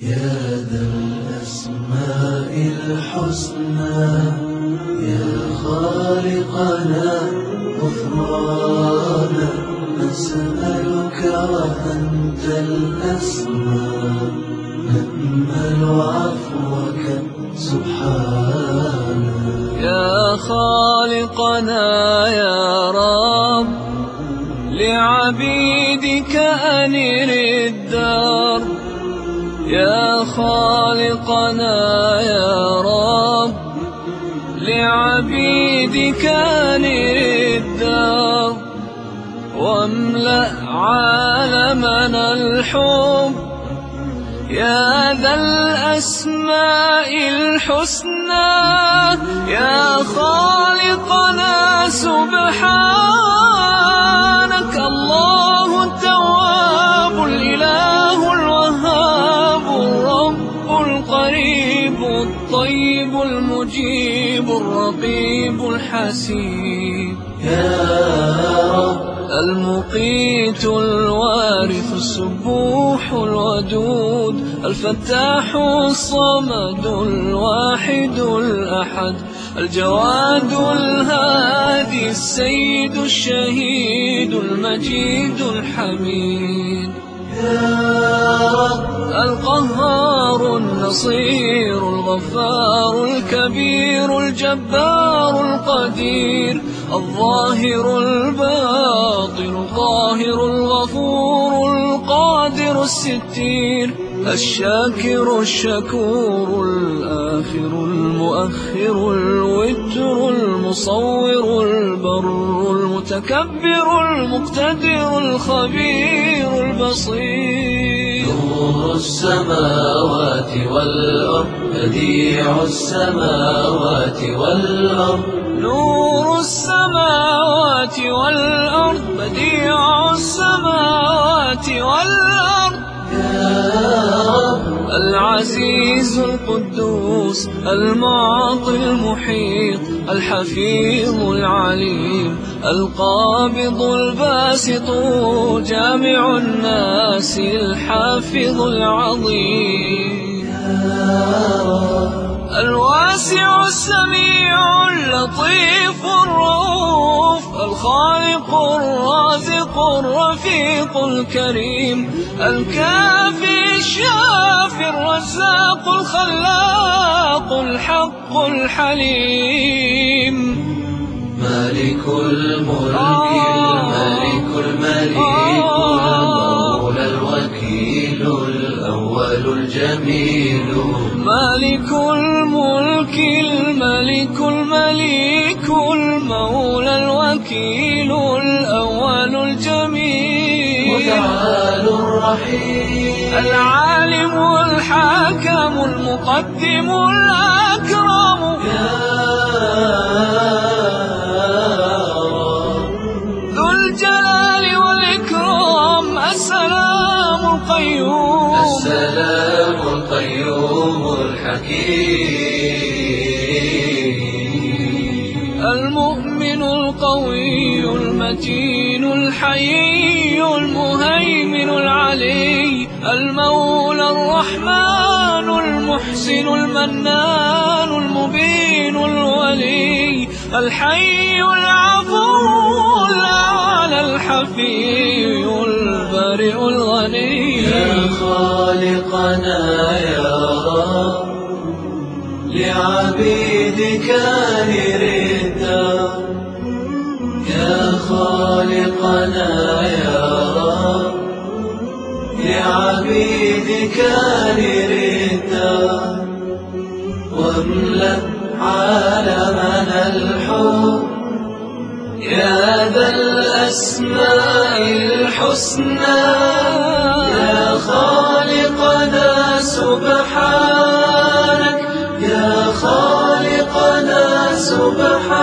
يا ذا الأسماء الحسنى يا خالقنا غفرانا نسألك وأنت الأسمى نأمل عفوك سبحانا. يا خالقنا يا رب لعبيدك أنر الدار. يا خالقنا يا رب لعبيدك أنر الدار واملأ عالمنا الحب. يا ذا الأسماء الحسنى يا خالقنا سبحانك الله التواب الإله الوهاب الرب القريب الطيب المجيب الرقيب الحسيب. يا رب المقيت الوارث السبوح الودود الفتاح الصمد الواحد الأحد الجواد الهادي السيد الشهيد المجيد الحميد. يا رب القهار النصير الغفار الكبير الجبار القدير الظاهر الباطن القاهر الغفور القادر الستير الشاكر الشكور الآخر المؤخر الوتر المصور البر المتكبر المقتدر الخبير البصير. نور السماوات والأرض بديع السماوات والأرض. نور السماوات والأرض بديع السماوات والأرض. العزيز القدوس المعطي المحيط الحفيظ العليم القابض الباسط جامع الناس الحافظ العظيم. الواسع السميع اللطيف الرؤوف الخالق الرازق الرفيق الكريم الكافي الشافي الرزاق الخلاق الحق الحليم. مالك الملك الملك المليك المولى الوكيل الأول الجميل. مالك الملك الملك المليك المولى الوكيل الأول الجميل. متعال الرحيم العالم الحاكم المقدم الأكرم. ذو الجلال والإكرام السلام القيوم. السلام القيوم الحكيم. المؤمن القوي المتين الحيي المهيمن العلي المولى الرحمن المحسن المنان المبين الولي الحي العفو الأعلى الحفي البارئ الغني. يا خالقنا يا رب لعبيدك أنر الدار. يا خالقنا يا رب لعبيدك أنر الدار واملأ عالمنا الحب. يا ذا الأسماء الحسنى يا خالقنا سبحانك. يا خالقنا سبحانك